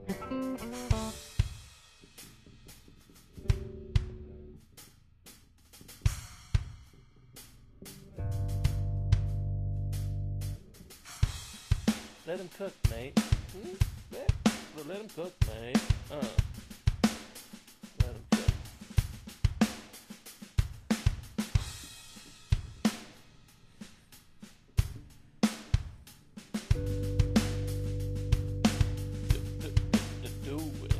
Let him cook, mate. Well, let him cook, mate. Let him cook. Do it.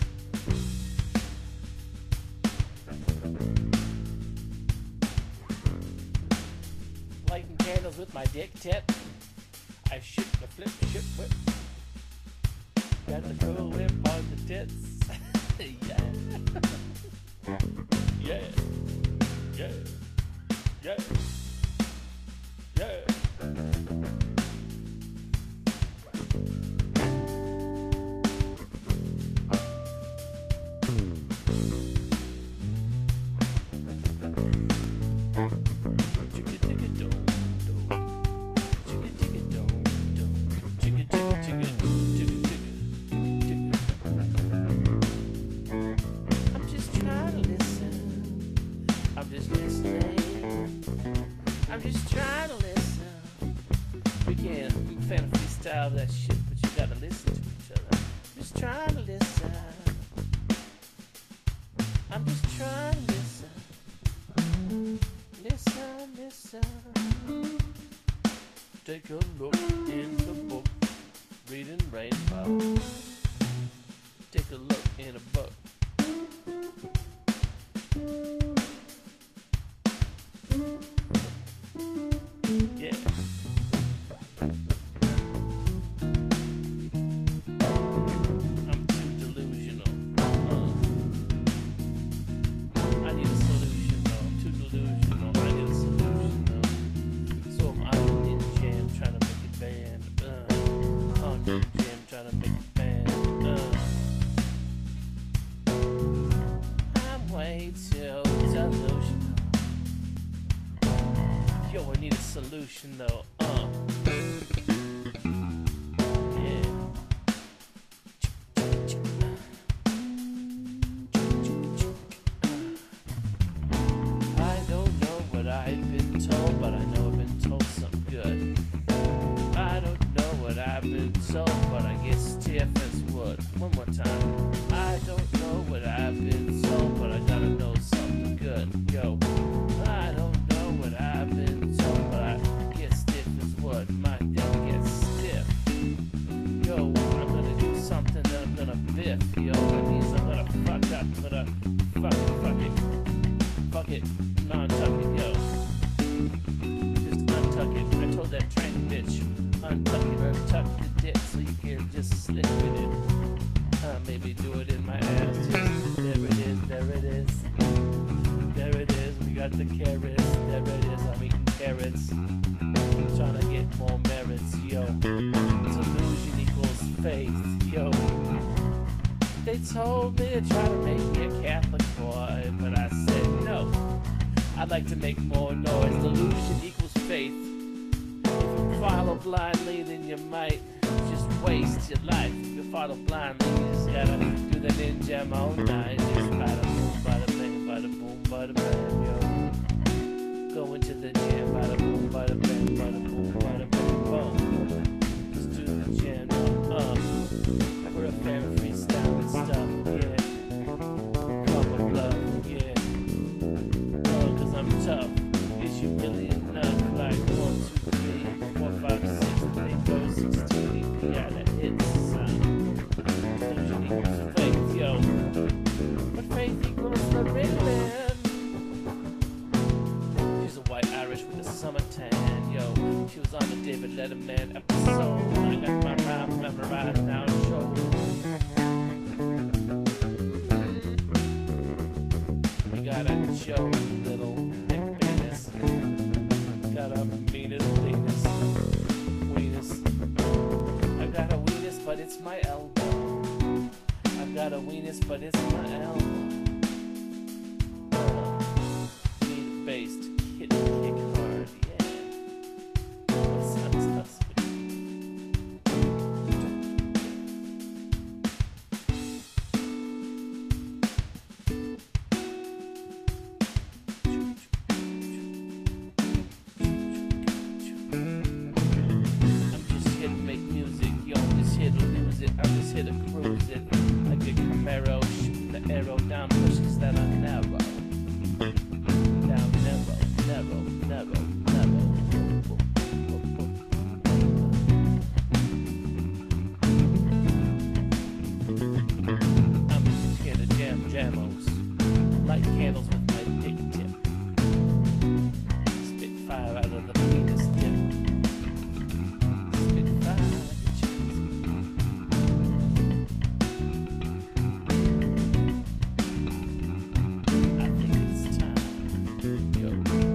Lighting candles with my dick tip. I shoot the flip, ship whip. Got the cool whip on the tits. Yeah. Yeah. Yeah. Yeah. Yeah. I'm just trying to listen. We can freestyle that shit, but you gotta listen to each other. I'm just trying to listen. I'm just trying to listen. Listen, listen. Take a look in the book, reading Rainbow. Take a look in a book. Yeah. I'm too delusional. I need a solution though. I'm too delusional. I need a solution though. So I'm out in the jam trying to make it band. On the jam trying to make it band. I'm way too delusional. Yo, I need a solution though, yeah. I don't know what I've been told, but I know I've been told something good. I don't know what I've been told, but I get stiff as wood. One more time. I don't know what I've been told, but I gotta know something good. Yo, I don't know what I've been told, but I get stiff as wood. My dick gets stiff. Yo, I'm gonna do something that I'm gonna biff. Yo, that means I'm gonna fuck up. I'm gonna fuck it, non-tuck it, yo. Just untuck it. I told that train bitch, untuck it or tuck the dick so you can just slip with it. Maybe do it in my ass. Just, there it is, there it is. There it is, we got the carrots. There it is, I'm eating carrots. Trying to get more merits, yo. Delusion equals faith, yo. They told me to try to make me a Catholic boy, but I said no. I'd like to make more noise. Delusion equals faith. If you follow blindly, then you might just waste your life. If you follow blindly, you just gotta do the ninja all night. Just bada boom, bada bang, bada boom, bada bang, yo. Go into the jam, bada boom, bada bang, bada boom, bada bang, boom. Just do the jam, we're a fan of freestyle and stuff, yeah. Come with love, yeah. Oh, cause I'm tough. Is you really enough? Like 1, 2, 3, 4, 5, 6, 8, 16, yeah, that hits. Delusion equals faith, yo. But faith equals the Ritalin. She's a white Irish with a summer tan, yo. She was on the David Letterman episode. I got my rhyme memorized now, show. We got a Joe little Nick penis. Got a meanest penis. Weenus. I got a weenus, but it's my elbow. I've got a weenus, but it's my elbow. Meat-based, kick hard, yeah. That sounds husky. exit. I get Camaro, shoot the arrow down bushes that are narrow. Down narrow, narrow, narrow, narrow. I'm scared of jamos. Light candles with my dick tip. Spit fire out of the penis tip. Spit fire like a cheese. I think it's time, yo.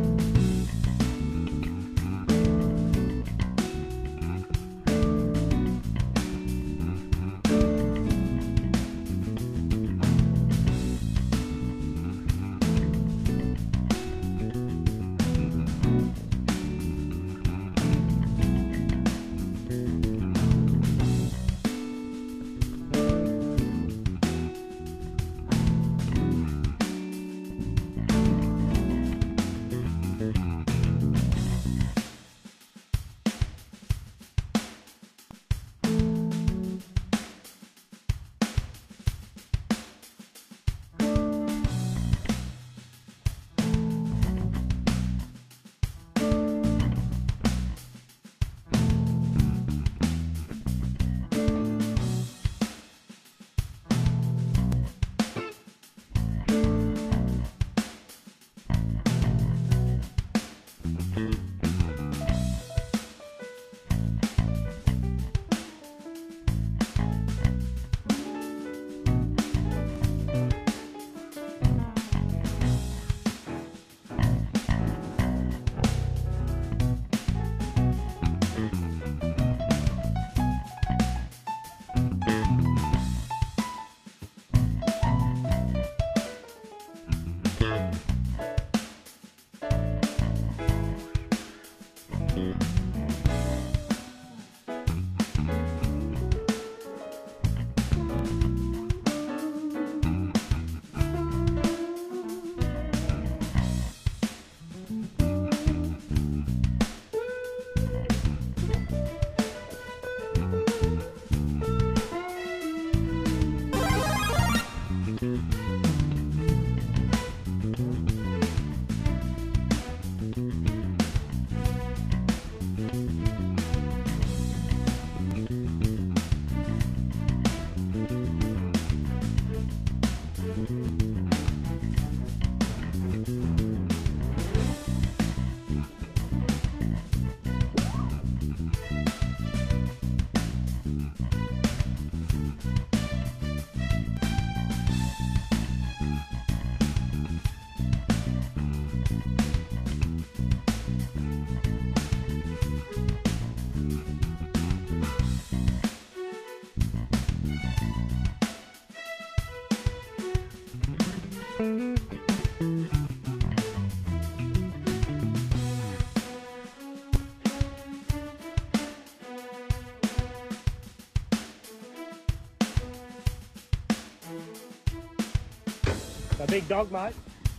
A big dog, mate.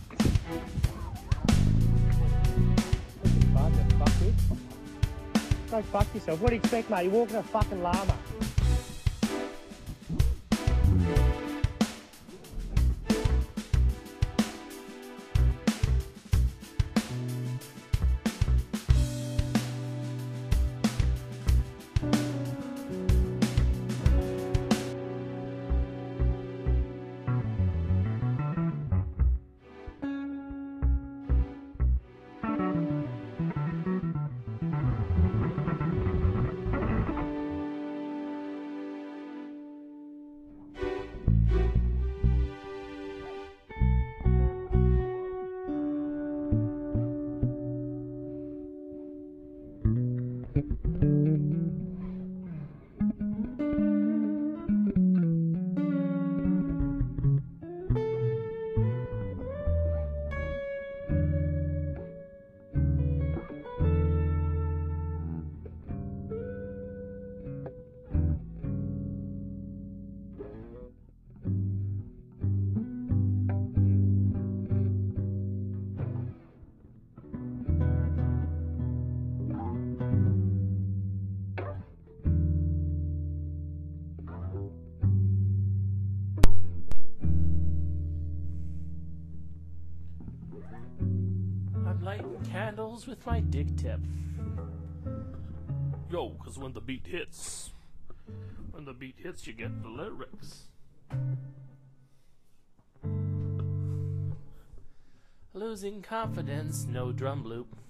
Fucking fun, you fuck it. Go fuck yourself. What do you expect, mate? You're walking a fucking llama. handles with my dick tip. Yo, cause when the beat hits, you get the lyrics. Losing confidence, no drum loop.